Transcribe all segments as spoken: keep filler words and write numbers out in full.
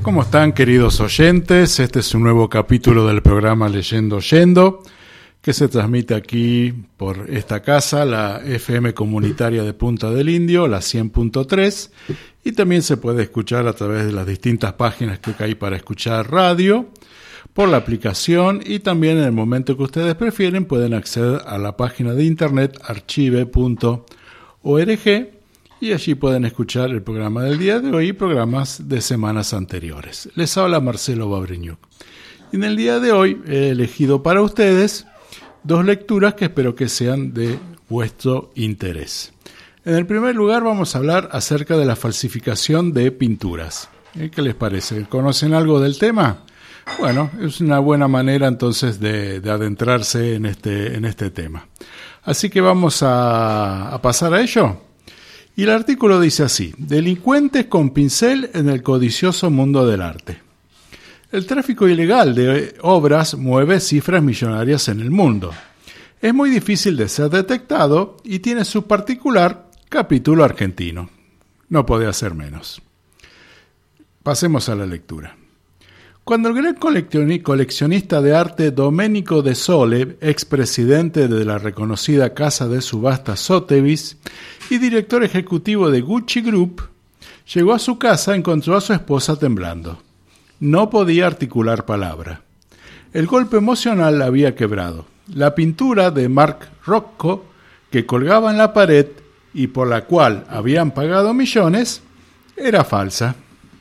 ¿Cómo están, queridos oyentes? Este es un nuevo capítulo del programa Leyendo Yendo, que se transmite aquí por esta casa, la F M comunitaria de Punta del Indio, la cien punto tres, y también se puede escuchar a través de las distintas páginas que hay para escuchar radio, por la aplicación, y también en el momento que ustedes prefieren pueden acceder a la página de internet archive punto org y allí pueden escuchar el programa del día de hoy y programas de semanas anteriores. Les habla Marcelo Babreñuk. En el día de hoy he elegido para ustedes dos lecturas que espero que sean de vuestro interés. En el primer lugar vamos a hablar acerca de la falsificación de pinturas. ¿Qué les parece? ¿Conocen algo del tema? Bueno, es una buena manera entonces de, de adentrarse en este, en este tema. Así que vamos a, a pasar a ello. Y el artículo dice así: delincuentes con pincel en el codicioso mundo del arte. El tráfico ilegal de obras mueve cifras millonarias en el mundo. Es muy difícil de ser detectado y tiene su particular capítulo argentino. No puede hacer menos. Pasemos a la lectura. Cuando el gran coleccionista de arte Domenico De Sole, expresidente de la reconocida casa de subastas Sotheby's y director ejecutivo de Gucci Group, llegó a su casa, encontró a su esposa temblando. No podía articular palabra. El golpe emocional la había quebrado. La pintura de Marc Rothko, que colgaba en la pared y por la cual habían pagado millones, era falsa.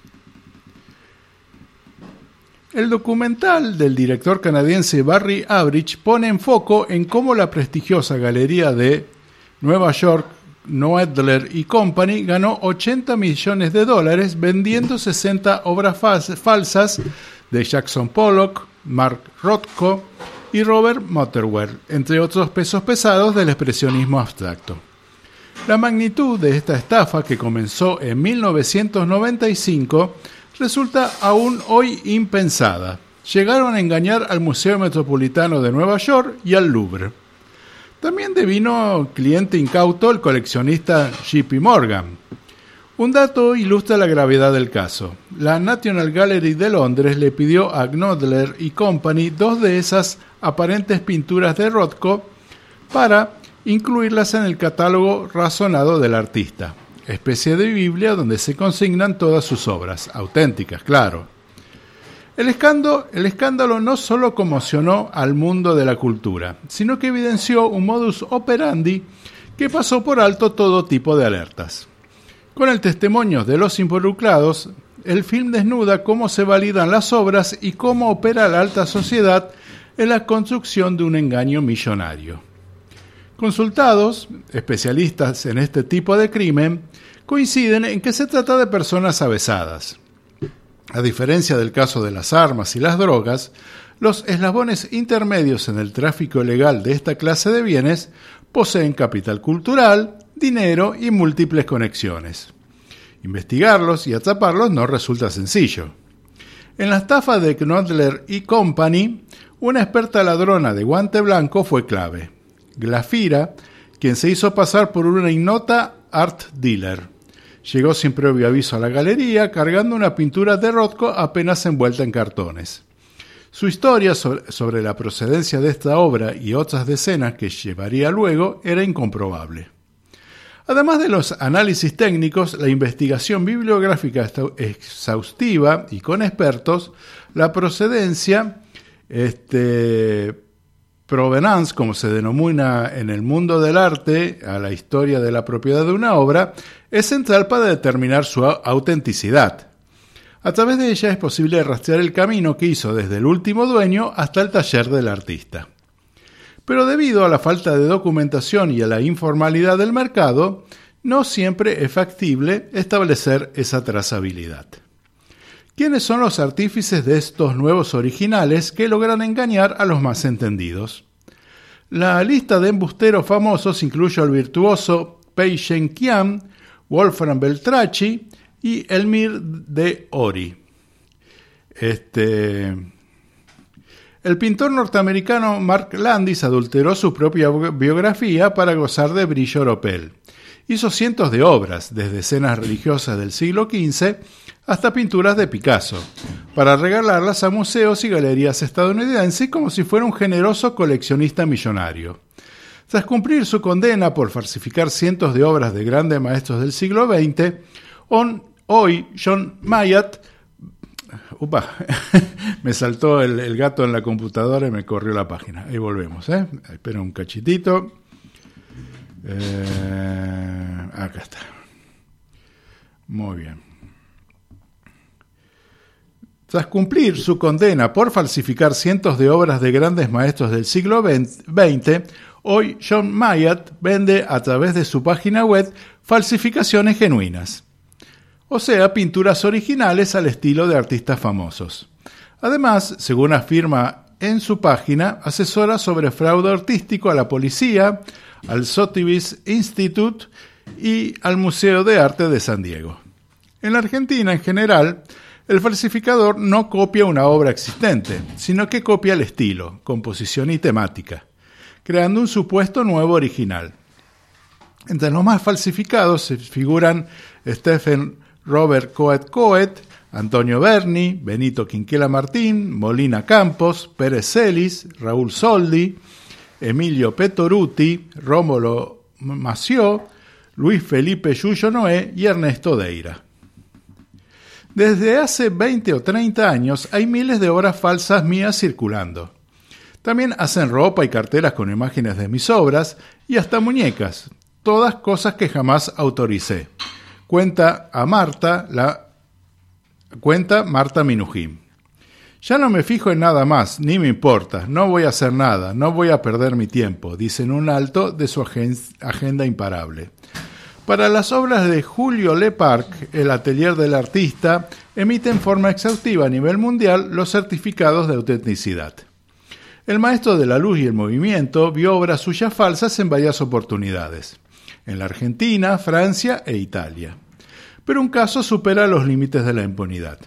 El documental del director canadiense Barry Average pone en foco en cómo la prestigiosa galería de Nueva York, Knoedler y Company, ganó ochenta millones de dólares vendiendo sesenta obras falsas de Jackson Pollock, Marc Rothko y Robert Motherwell, entre otros pesos pesados del expresionismo abstracto. La magnitud de esta estafa, que comenzó en mil novecientos noventa y cinco, resulta aún hoy impensada. Llegaron a engañar al Museo Metropolitano de Nueva York y al Louvre. También devino cliente incauto el coleccionista J P Morgan. Un dato ilustra la gravedad del caso. La National Gallery de Londres le pidió a Knoedler y Company dos de esas aparentes pinturas de Rothko para incluirlas en el catálogo razonado del artista, especie de Biblia donde se consignan todas sus obras, auténticas, claro. El escándalo, el escándalo no solo conmocionó al mundo de la cultura, sino que evidenció un modus operandi que pasó por alto todo tipo de alertas. Con el testimonio de los involucrados, el film desnuda cómo se validan las obras y cómo opera la alta sociedad en la construcción de un engaño millonario. Consultados, especialistas en este tipo de crimen coinciden en que se trata de personas avesadas. A diferencia del caso de las armas y las drogas, los eslabones intermedios en el tráfico ilegal de esta clase de bienes poseen capital cultural, dinero y múltiples conexiones. Investigarlos y atraparlos no resulta sencillo. En la estafa de Knoedler y Company, una experta ladrona de guante blanco fue clave. Glafira, quien se hizo pasar por una ignota art dealer. Llegó sin previo aviso a la galería cargando una pintura de Rothko apenas envuelta en cartones. Su historia sobre, sobre la procedencia de esta obra y otras decenas que llevaría luego era incomprobable. Además de los análisis técnicos, la investigación bibliográfica exhaustiva y con expertos, la procedencia, este... provenance, como se denomina en el mundo del arte a la historia de la propiedad de una obra, es central para determinar su autenticidad. A través de ella es posible rastrear el camino que hizo desde el último dueño hasta el taller del artista. Pero debido a la falta de documentación y a la informalidad del mercado, no siempre es factible establecer esa trazabilidad. ¿Quiénes son los artífices de estos nuevos originales que logran engañar a los más entendidos? La lista de embusteros famosos incluye al virtuoso Pei Shen-Qian, Wolfram Beltracchi y Elmire de Ori. Este... El pintor norteamericano Mark Landis adulteró su propia biografía para gozar de brillo oropel. Hizo cientos de obras, desde escenas religiosas del siglo quince hasta pinturas de Picasso, para regalarlas a museos y galerías estadounidenses como si fuera un generoso coleccionista millonario. Tras cumplir su condena por falsificar cientos de obras de grandes maestros del siglo veinte, on, hoy John Mayat... Upa, me saltó el, el gato en la computadora y me corrió la página. Ahí volvemos, ¿eh? Espera un cachitito. Eh, acá está. Muy bien. Tras cumplir su condena por falsificar cientos de obras de grandes maestros del siglo veinte, hoy John Mayat vende a través de su página web falsificaciones genuinas. O sea, pinturas originales al estilo de artistas famosos. Además, según afirma en su página, asesora sobre fraude artístico a la policía, al Sotheby's Institute y al Museo de Arte de San Diego. En la Argentina, en general, el falsificador no copia una obra existente, sino que copia el estilo, composición y temática, creando un supuesto nuevo original. Entre los más falsificados se figuran Stephen Robert Coet Coet, Antonio Berni, Benito Quinquela Martín, Molina Campos, Pérez Celis, Raúl Soldi, Emilio Petoruti, Rómulo Mació, Luis Felipe Yuyo Noé y Ernesto Deira. Desde hace veinte o treinta años hay miles de obras falsas mías circulando. También hacen ropa y carteras con imágenes de mis obras y hasta muñecas, todas cosas que jamás autoricé. Cuenta a Marta, la cuenta Marta Minujín. Ya no me fijo en nada más, ni me importa, no voy a hacer nada, no voy a perder mi tiempo, dice en un alto de su agenda imparable. Para las obras de Julio Leparc, el atelier del artista emite en forma exhaustiva a nivel mundial los certificados de autenticidad. El maestro de la luz y el movimiento vio obras suyas falsas en varias oportunidades, en la Argentina, Francia e Italia. Pero un caso supera los límites de la impunidad.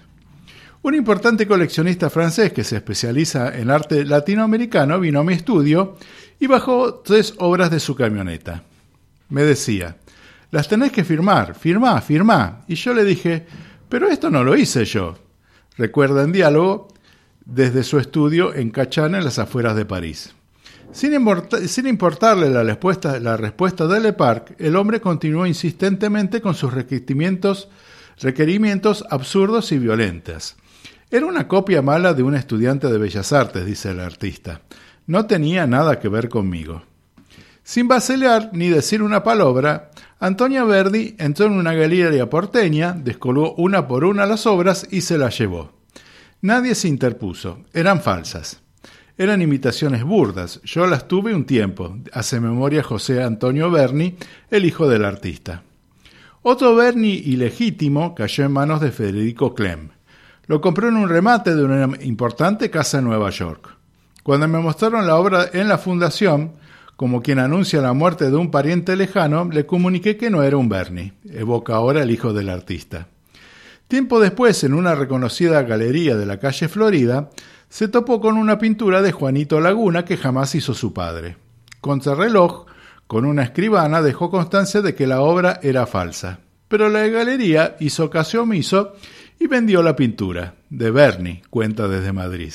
Un importante coleccionista francés que se especializa en arte latinoamericano vino a mi estudio y bajó tres obras de su camioneta. Me decía: las tenés que firmar, firmá, firmá. Y yo le dije: pero esto no lo hice yo. Recuerda en diálogo desde su estudio en Cachan, en las afueras de París. Sin, importa, sin importarle la respuesta, la respuesta de Leparc, el hombre continuó insistentemente con sus requerimientos, requerimientos absurdos y violentos. Era una copia mala de un estudiante de Bellas Artes, dice el artista. No tenía nada que ver conmigo. Sin vacilar ni decir una palabra, Antonio Verdi entró en una galería porteña, descolgó una por una las obras y se las llevó. Nadie se interpuso, eran falsas. Eran imitaciones burdas, yo las tuve un tiempo, hace memoria José Antonio Berni, el hijo del artista. Otro Berni ilegítimo cayó en manos de Federico Clem. Lo compró en un remate de una importante casa en Nueva York. Cuando me mostraron la obra en la fundación, como quien anuncia la muerte de un pariente lejano, le comuniqué que no era un Berni, evoca ahora el hijo del artista. Tiempo después, en una reconocida galería de la calle Florida, se topó con una pintura de Juanito Laguna que jamás hizo su padre. Contrarreloj, con una escribana, dejó constancia de que la obra era falsa, pero la galería hizo caso omiso y vendió la pintura, de Berni, cuenta desde Madrid.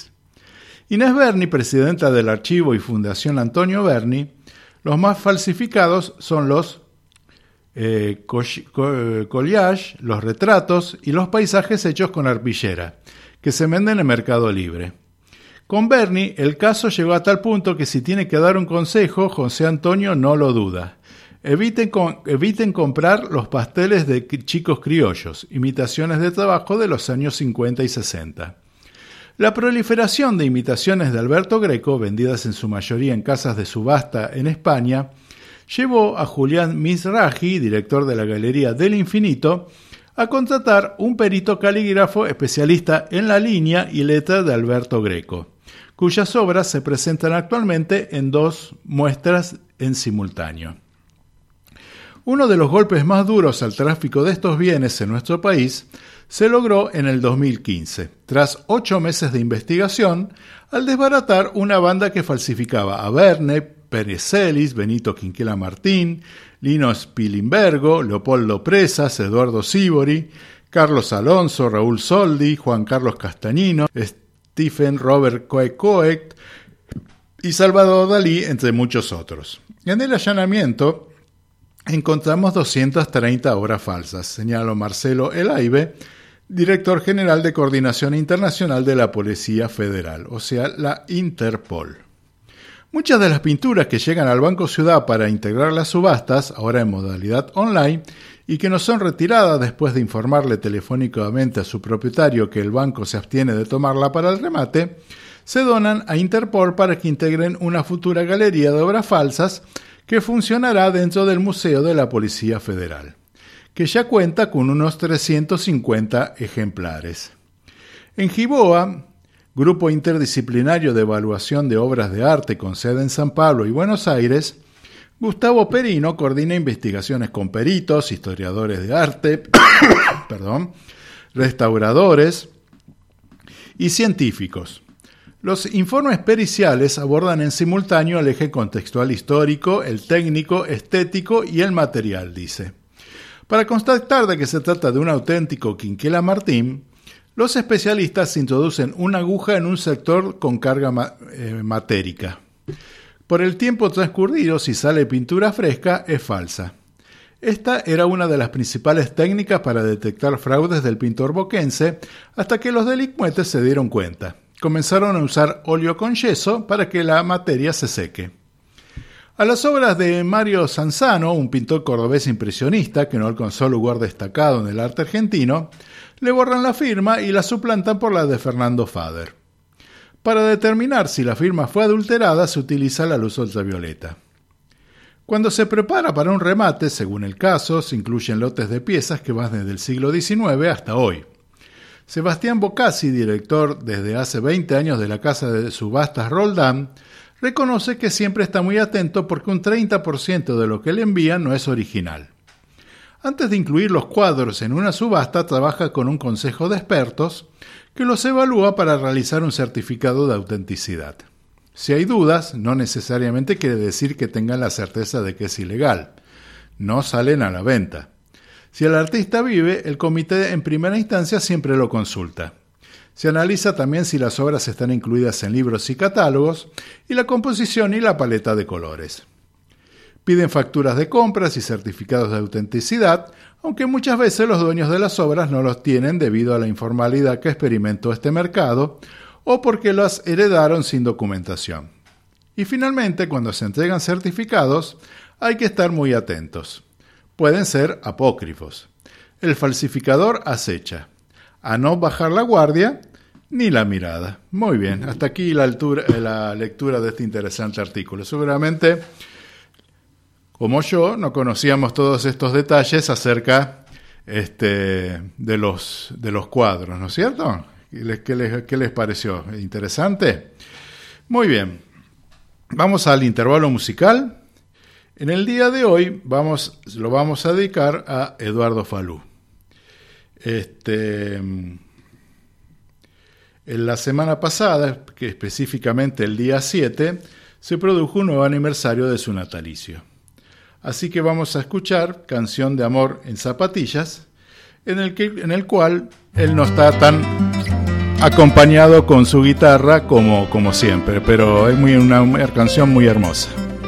Inés Berni, presidenta del Archivo y Fundación Antonio Berni, los más falsificados son los eh, collages, los retratos y los paisajes hechos con arpillera, que se venden en Mercado Libre. Con Berni, el caso llegó a tal punto que si tiene que dar un consejo, José Antonio no lo duda. Eviten, con, eviten comprar los pasteles de chicos criollos, imitaciones de trabajo de los años cincuenta y sesenta. La proliferación de imitaciones de Alberto Greco, vendidas en su mayoría en casas de subasta en España, llevó a Julián Mizrahi, director de la Galería del Infinito, a contratar un perito calígrafo especialista en la línea y letra de Alberto Greco, cuyas obras se presentan actualmente en dos muestras en simultáneo. Uno de los golpes más duros al tráfico de estos bienes en nuestro país se logró en el dos mil quince, tras ocho meses de investigación, al desbaratar una banda que falsificaba a Verne, Pérez Celis, Benito Quinquela Martín, Lino Spilimbergo, Leopoldo Presas, Eduardo Sívori, Carlos Alonso, Raúl Soldi, Juan Carlos Castañino, Stephen Robert Coe-Coet y Salvador Dalí, entre muchos otros. En el allanamiento encontramos doscientas treinta obras falsas, señaló Marcelo Elaibe, director general de Coordinación Internacional de la Policía Federal, o sea, la Interpol. Muchas de las pinturas que llegan al Banco Ciudad para integrar las subastas, ahora en modalidad online, y que no son retiradas después de informarle telefónicamente a su propietario que el banco se abstiene de tomarla para el remate, se donan a Interpol para que integren una futura galería de obras falsas que funcionará dentro del Museo de la Policía Federal, que ya cuenta con unos trescientos cincuenta ejemplares. En Giboa, Grupo Interdisciplinario de Evaluación de Obras de Arte con sede en San Pablo y Buenos Aires, Gustavo Perino coordina investigaciones con peritos, historiadores de arte, perdón, restauradores y científicos. Los informes periciales abordan en simultáneo el eje contextual histórico, el técnico, estético y el material, dice. Para constatar de que se trata de un auténtico Quinquela Martín, los especialistas introducen una aguja en un sector con carga ma- eh, matérica. Por el tiempo transcurrido, si sale pintura fresca, es falsa. Esta era una de las principales técnicas para detectar fraudes del pintor boquense, hasta que los delincuentes se dieron cuenta. Comenzaron a usar óleo con yeso para que la materia se seque. A las obras de Mario Sanzano, un pintor cordobés impresionista que no alcanzó lugar destacado en el arte argentino, le borran la firma y la suplantan por la de Fernando Fader. Para determinar si la firma fue adulterada, se utiliza la luz ultravioleta. Cuando se prepara para un remate, según el caso, se incluyen lotes de piezas que van desde el siglo diecinueve hasta hoy. Sebastián Bocassi, director desde hace veinte años de la casa de subastas Roldán, reconoce que siempre está muy atento porque un treinta por ciento de lo que le envían no es original. Antes de incluir los cuadros en una subasta, trabaja con un consejo de expertos que los evalúa para realizar un certificado de autenticidad. Si hay dudas, no necesariamente quiere decir que tengan la certeza de que es ilegal. No salen a la venta. Si el artista vive, el comité en primera instancia siempre lo consulta. Se analiza también si las obras están incluidas en libros y catálogos, y la composición y la paleta de colores. Piden facturas de compras y certificados de autenticidad, aunque muchas veces los dueños de las obras no los tienen debido a la informalidad que experimentó este mercado o porque las heredaron sin documentación. Y finalmente, cuando se entregan certificados, hay que estar muy atentos. Pueden ser apócrifos. El falsificador acecha. A no bajar la guardia ni la mirada. Muy bien, hasta aquí la, altura, la lectura de este interesante artículo. Seguramente, como yo, no conocíamos todos estos detalles acerca este, de, los, de los cuadros, ¿no es cierto? ¿Qué les, qué les pareció? ¿Interesante? Muy bien, vamos al intervalo musical. En el día de hoy vamos, lo vamos a dedicar a Eduardo Falú. Este, en la semana pasada, que específicamente el día siete, se produjo un nuevo aniversario de su natalicio. Así que vamos a escuchar Canción de Amor en Zapatillas, en el, que, en el cual él no está tan acompañado con su guitarra como, como siempre, pero es muy, una, una canción muy hermosa.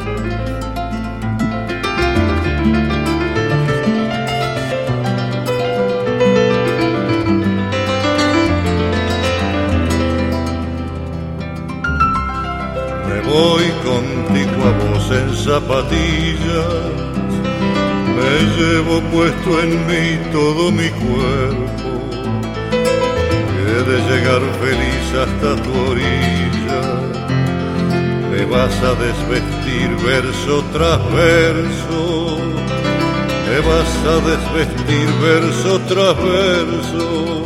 Voy contigo a vos en zapatillas, me llevo puesto en mí todo mi cuerpo. Quieres llegar feliz hasta tu orilla, me vas a desvestir verso tras verso, me vas a desvestir verso tras verso.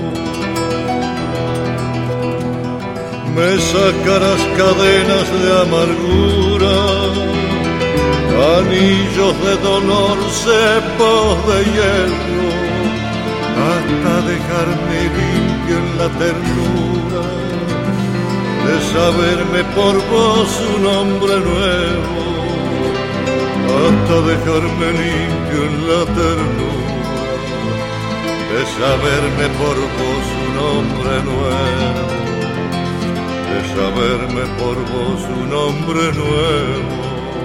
Me sacarás cadenas de amargura, anillos de dolor, cepos de hierro, hasta dejarme limpio en la ternura de saberme por vos un hombre nuevo. hasta dejarme limpio en la ternura de saberme por vos un hombre nuevo, de saberme por vos un hombre nuevo.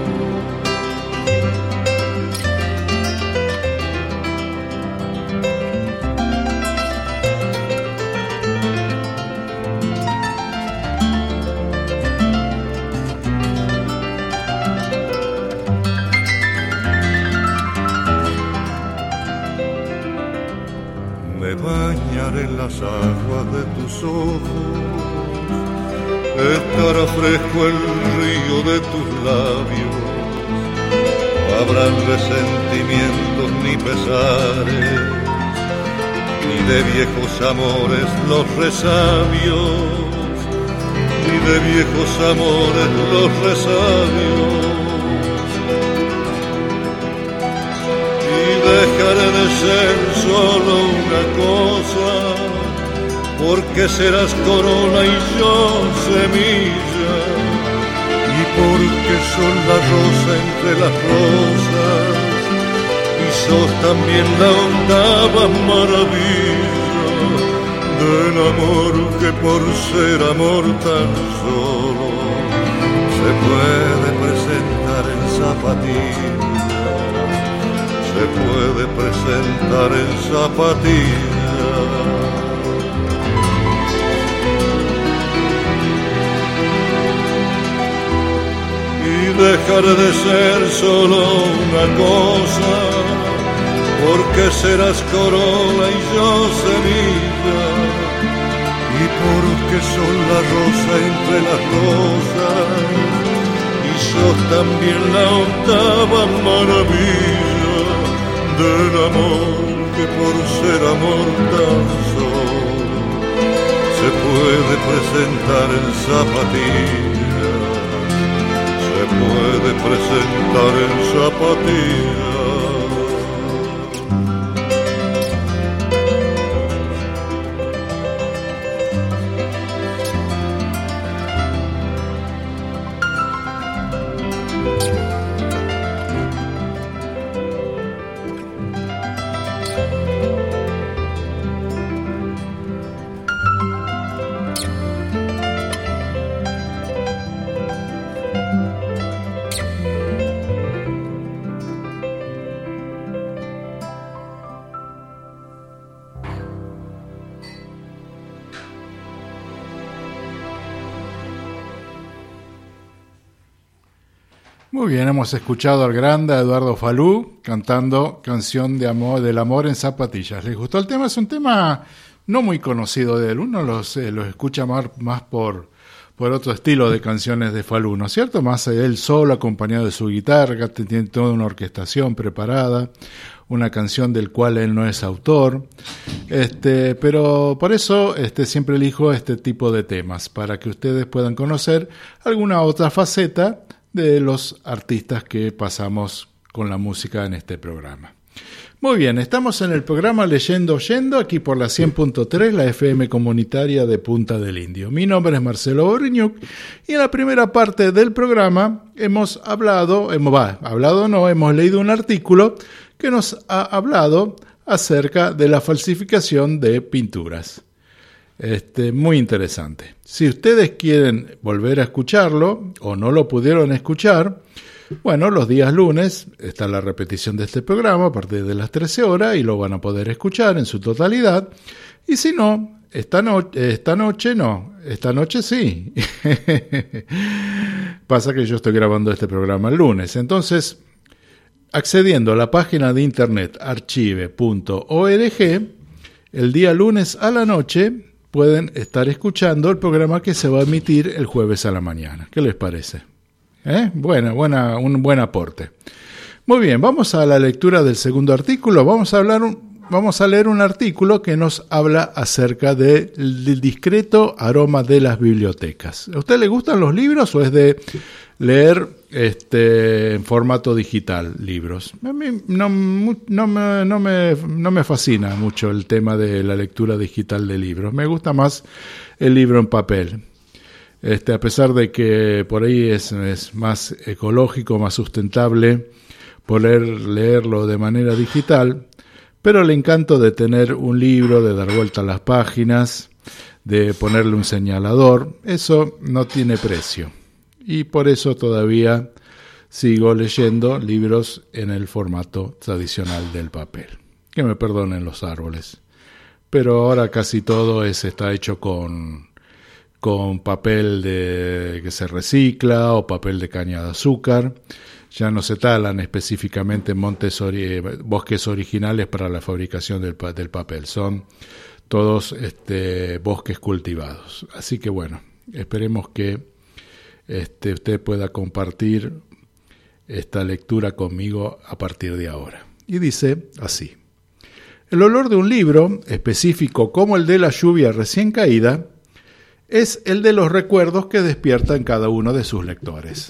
En las aguas de tus ojos estará fresco el río de tus labios, no habrán resentimientos ni pesares, ni de viejos amores los resabios, ni de viejos amores los resabios. Dejaré de ser solo una cosa, porque serás corona y yo semilla, y porque sos la rosa entre las rosas, y sos también la octava maravilla del amor que por ser amor tan solo se puede presentar en zapatillas. Se puede presentar en zapatillas. Y dejaré de ser solo una cosa, porque serás corona y yo semilla, y porque sos la rosa entre las rosas, y sos también la octava maravilla del amor que por ser amor tan solo se puede presentar en zapatillas, se puede presentar en zapatillas. Muy bien, hemos escuchado al grande Eduardo Falú cantando Canción de amor, del amor en zapatillas. ¿Les gustó el tema? Es un tema no muy conocido de él. Uno los, eh, los escucha más, más por, por otro estilo de canciones de Falú, ¿no es cierto? Más él solo, acompañado de su guitarra, tiene toda una orquestación preparada, una canción del cual él no es autor. Este, pero por eso este, siempre elijo este tipo de temas, para que ustedes puedan conocer alguna otra faceta de los artistas que pasamos con la música en este programa. Muy bien, estamos en el programa Leyendo Oyendo, aquí por la cien punto tres, la F M comunitaria de Punta del Indio. Mi nombre es Marcelo Borriñuc y en la primera parte del programa hemos hablado, hemos va, hablado no, hemos leído un artículo que nos ha hablado acerca de la falsificación de pinturas. Este, muy interesante. Si ustedes quieren volver a escucharlo o no lo pudieron escuchar, bueno, los días lunes está la repetición de este programa a partir de las trece horas y lo van a poder escuchar en su totalidad. Y si no, esta, no, esta noche no, esta noche sí. Pasa que yo estoy grabando este programa el lunes. Entonces, accediendo a la página de internet archive punto org, el día lunes a la noche pueden estar escuchando el programa que se va a emitir el jueves a la mañana. ¿Qué les parece? ¿Eh? Buena, buena, un buen aporte. Muy bien, vamos a la lectura del segundo artículo. Vamos a hablar, un, vamos a leer un artículo que nos habla acerca de, del discreto aroma de las bibliotecas. ¿A usted le gustan los libros o es de leer este en formato digital libros? A mí no, no, me, no, me, no me fascina mucho el tema de la lectura digital de libros. Me gusta más el libro en papel. Este, a pesar de que por ahí es, es más ecológico, más sustentable, poder leerlo de manera digital, pero el encanto de tener un libro, de dar vuelta a las páginas, de ponerle un señalador, eso no tiene precio. Y por eso todavía sigo leyendo libros en el formato tradicional del papel. Que me perdonen los árboles. Pero ahora casi todo es, está hecho con, con papel de, que se recicla o papel de caña de azúcar. Ya no se talan específicamente montes ori- bosques originales para la fabricación del, del papel. Son todos este, bosques cultivados. Así que bueno, esperemos que este, usted pueda compartir esta lectura conmigo a partir de ahora. Y dice así: el olor de un libro, específico como el de la lluvia recién caída, es el de los recuerdos que despierta en cada uno de sus lectores.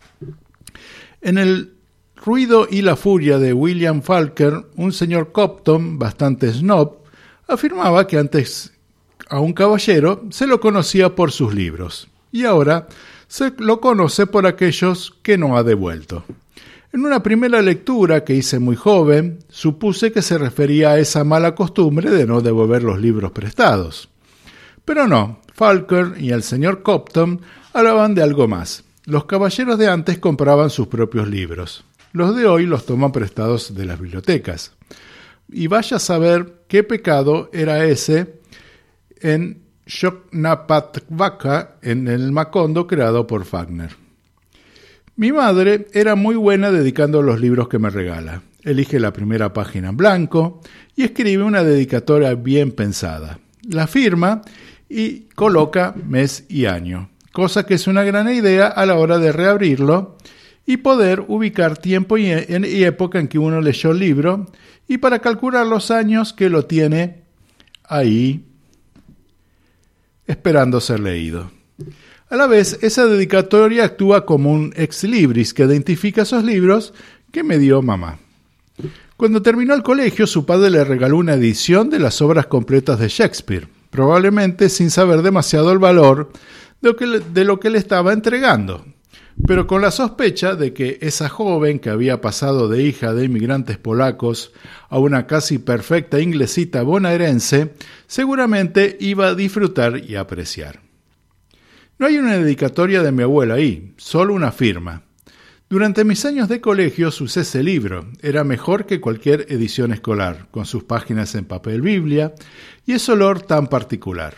En El ruido y la furia de William Faulkner, un señor Copton, bastante snob, afirmaba que antes a un caballero se lo conocía por sus libros, y ahora se lo conoce por aquellos que no ha devuelto. En una primera lectura que hice muy joven, supuse que se refería a esa mala costumbre de no devolver los libros prestados. Pero no, Faulkner y el señor Copton hablaban de algo más. Los caballeros de antes compraban sus propios libros. Los de hoy los toman prestados de las bibliotecas. Y vaya a saber qué pecado era ese en Shoknapatvaka, en el Macondo creado por Faulkner. Mi madre era muy buena dedicando los libros que me regala. Elige la primera página en blanco y escribe una dedicatoria bien pensada. La firma y coloca mes y año, cosa que es una gran idea a la hora de reabrirlo y poder ubicar tiempo y, y época en que uno leyó el libro y para calcular los años que lo tiene ahí esperando ser leído. A la vez, esa dedicatoria actúa como un ex libris que identifica esos libros que me dio mamá. Cuando terminó el colegio, su padre le regaló una edición de las obras completas de Shakespeare, probablemente sin saber demasiado el valor de lo que le, de lo que le estaba entregando, pero con la sospecha de que esa joven que había pasado de hija de inmigrantes polacos a una casi perfecta inglesita bonaerense, seguramente iba a disfrutar y apreciar. No hay una dedicatoria de mi abuela ahí, solo una firma. Durante mis años de colegio usé ese libro, era mejor que cualquier edición escolar, con sus páginas en papel biblia y ese olor tan particular.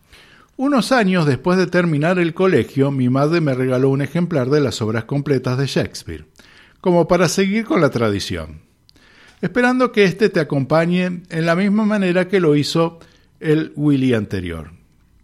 Unos años después de terminar el colegio, mi madre me regaló un ejemplar de las obras completas de Shakespeare, como para seguir con la tradición, esperando que éste te acompañe en la misma manera que lo hizo el Willy anterior.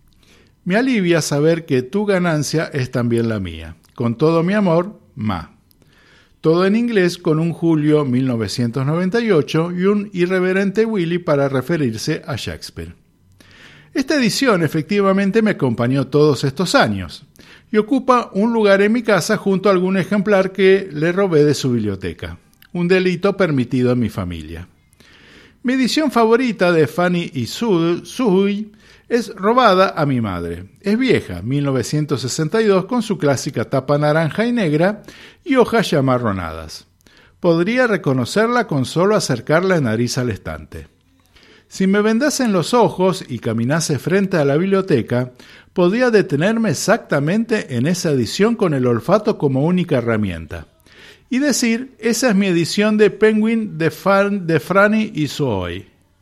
Me alivia saber que tu ganancia es también la mía. Con todo mi amor, Ma. Todo en inglés con un Julio mil novecientos noventa y ocho y un irreverente Willy para referirse a Shakespeare. Esta edición efectivamente me acompañó todos estos años y ocupa un lugar en mi casa junto a algún ejemplar que le robé de su biblioteca. Un delito permitido en mi familia. Mi edición favorita de Fanny y Sui es robada a mi madre. Es vieja, mil novecientos sesenta y dos, con su clásica tapa naranja y negra y hojas ya amarronadas. Podría reconocerla con solo acercar la nariz al estante. Si me vendasen los ojos y caminase frente a la biblioteca, podría detenerme exactamente en esa edición con el olfato como única herramienta. Y decir, esa es mi edición de Penguin de, Fan, de Franny y Zoe.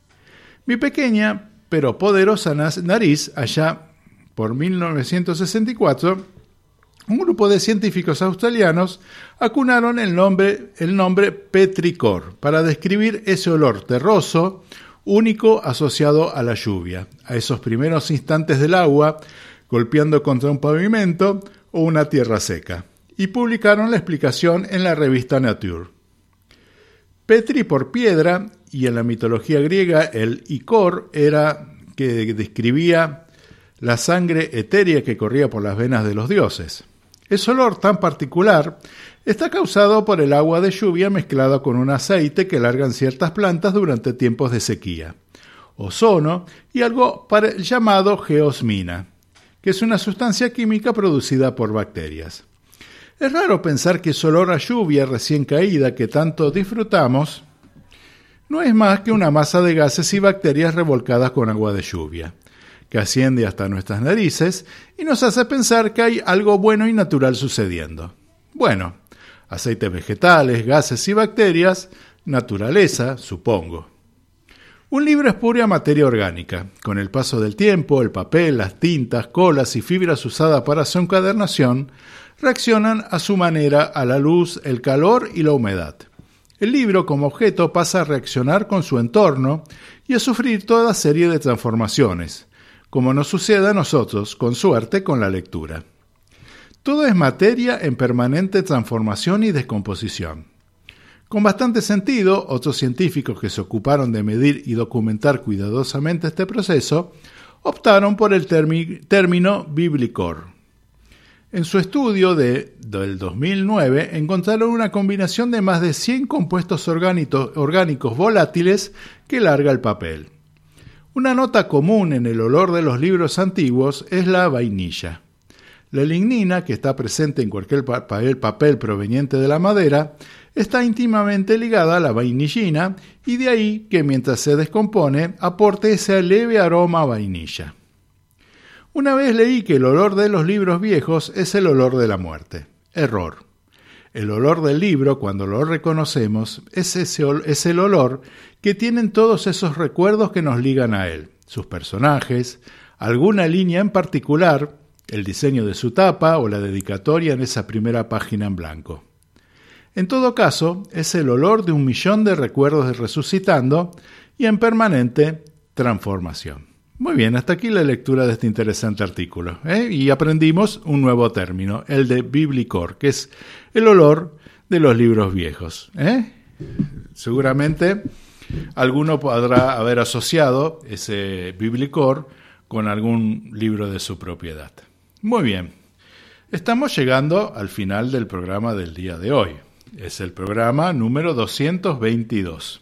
Mi pequeña pero poderosa nariz, allá por mil novecientos sesenta y cuatro, un grupo de científicos australianos acunaron el nombre, el nombre petricor para describir ese olor terroso, único asociado a la lluvia, a esos primeros instantes del agua golpeando contra un pavimento o una tierra seca, y publicaron la explicación en la revista Nature. Petri por piedra, y en la mitología griega el icor era que describía la sangre etérea que corría por las venas de los dioses. Ese olor tan particular está causado por el agua de lluvia mezclada con un aceite que largan ciertas plantas durante tiempos de sequía, ozono y algo llamado geosmina, que es una sustancia química producida por bacterias. Es raro pensar que ese olor a lluvia recién caída que tanto disfrutamos no es más que una masa de gases y bacterias revolcadas con agua de lluvia, que asciende hasta nuestras narices y nos hace pensar que hay algo bueno y natural sucediendo. Bueno, aceites vegetales, gases y bacterias, naturaleza, supongo. Un libro es pura materia orgánica. Con el paso del tiempo, el papel, las tintas, colas y fibras usadas para su encuadernación reaccionan a su manera a la luz, el calor y la humedad. El libro como objeto pasa a reaccionar con su entorno y a sufrir toda serie de transformaciones, como nos sucede a nosotros, con suerte, con la lectura. Todo es materia en permanente transformación y descomposición. Con bastante sentido, otros científicos que se ocuparon de medir y documentar cuidadosamente este proceso optaron por el termi- término biblicor. En su estudio de, del dos mil nueve encontraron una combinación de más de cien compuestos orgánicos, orgánicos volátiles que larga el papel. Una nota común en el olor de los libros antiguos es la vainilla. La lignina, que está presente en cualquier papel, papel proveniente de la madera, está íntimamente ligada a la vainillina y de ahí que mientras se descompone aporte ese leve aroma a vainilla. Una vez leí que el olor de los libros viejos es el olor de la muerte. Error. El olor del libro, cuando lo reconocemos, es, ese, es el olor que tienen todos esos recuerdos que nos ligan a él, sus personajes, alguna línea en particular, el diseño de su tapa o la dedicatoria en esa primera página en blanco. En todo caso, es el olor de un millón de recuerdos resucitando y en permanente transformación. Muy bien, hasta aquí la lectura de este interesante artículo, ¿eh? Y aprendimos un nuevo término, el de biblicor, que es el olor de los libros viejos, ¿eh? Seguramente alguno podrá haber asociado ese biblicor con algún libro de su propiedad. Muy bien, estamos llegando al final del programa del día de hoy. Es el programa número doscientos veintidós.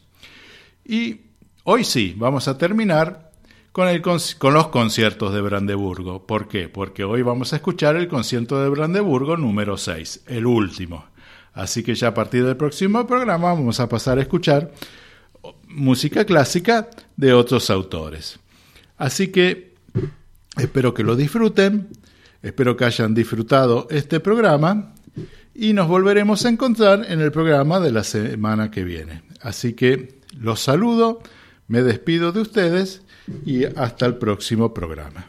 Y hoy sí, vamos a terminar con, el, con los conciertos de Brandeburgo. ¿Por qué? Porque hoy vamos a escuchar el concierto de Brandeburgo número seis, el último. Así que ya a partir del próximo programa vamos a pasar a escuchar música clásica de otros autores. Así que espero que lo disfruten, espero que hayan disfrutado este programa. Y nos volveremos a encontrar en el programa de la semana que viene. Así que los saludo, me despido de ustedes y hasta el próximo programa.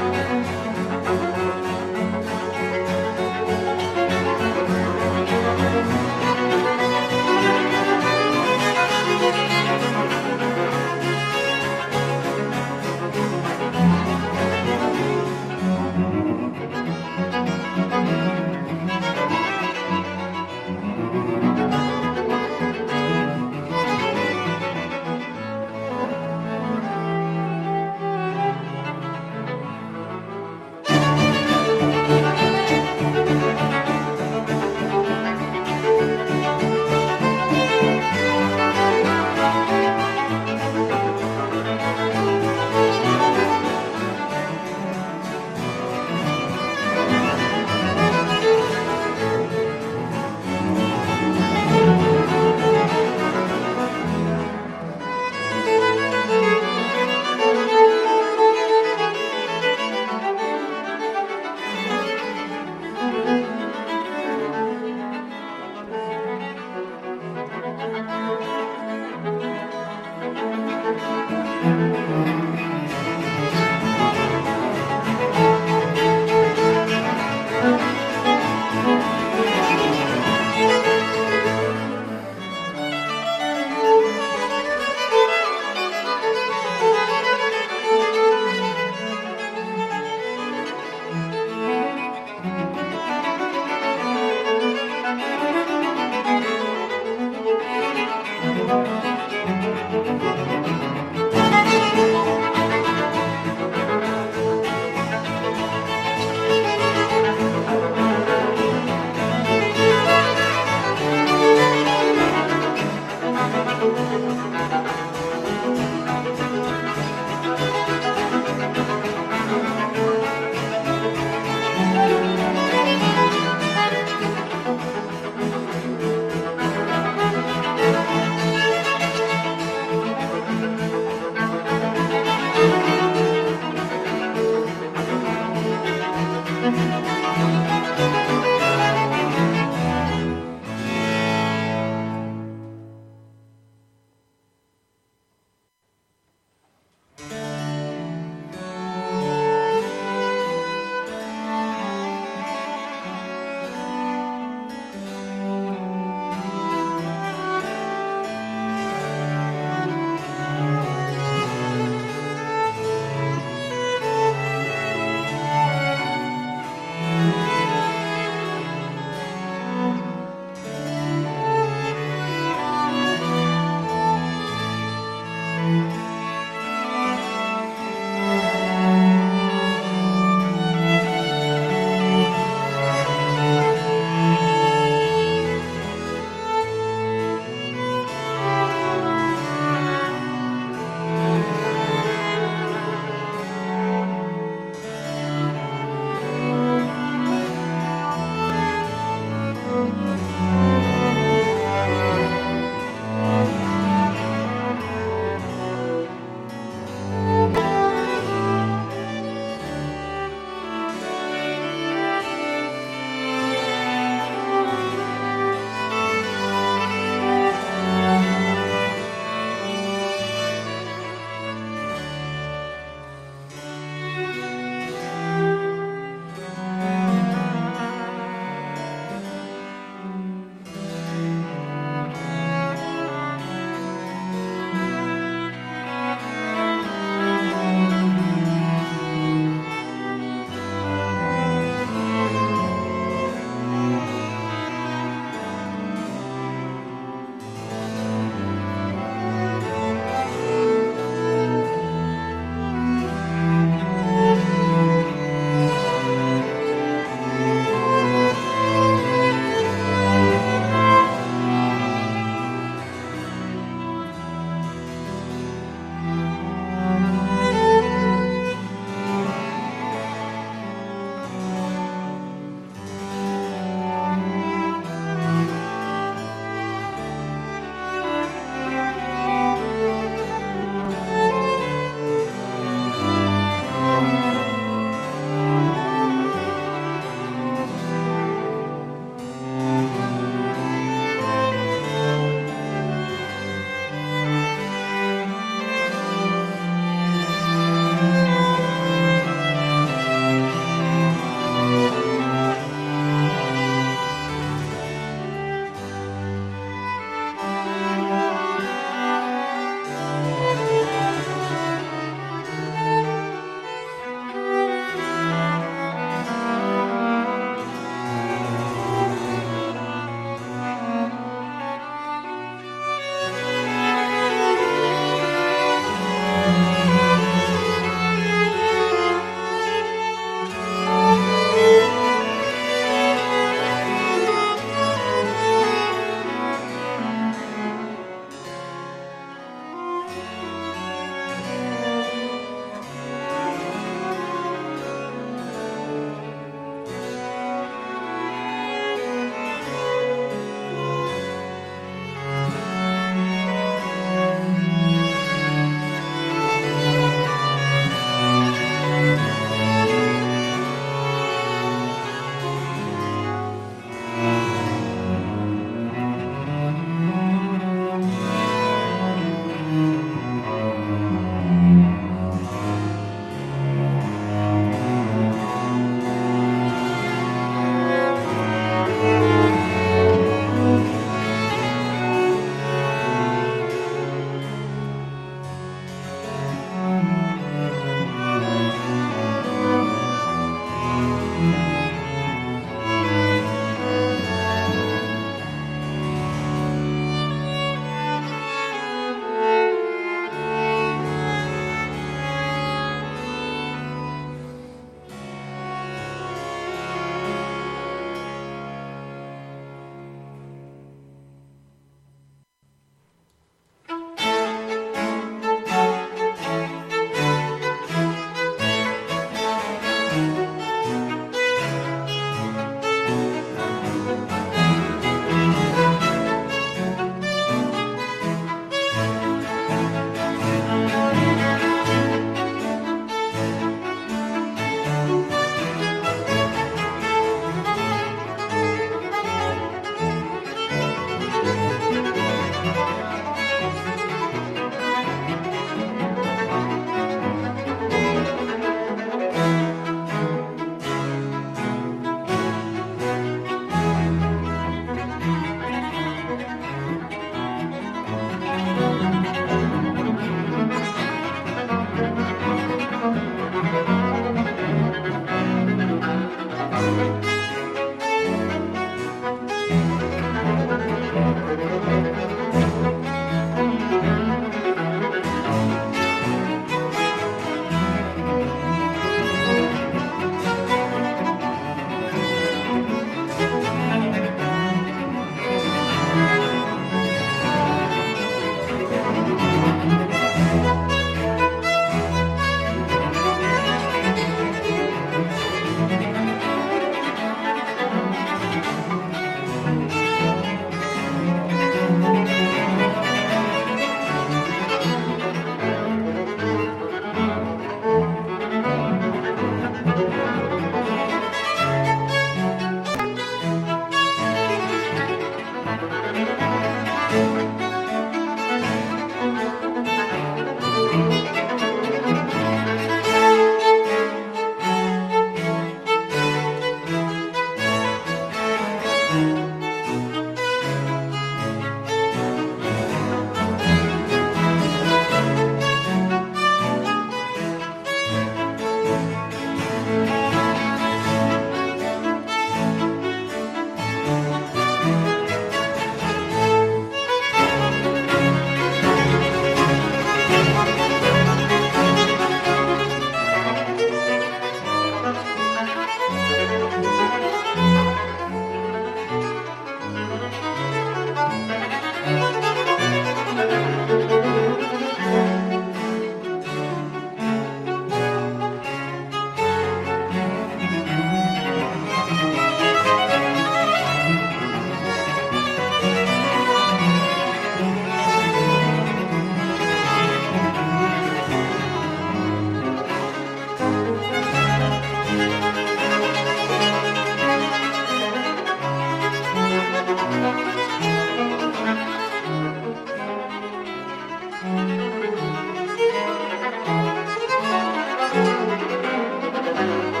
Thank you.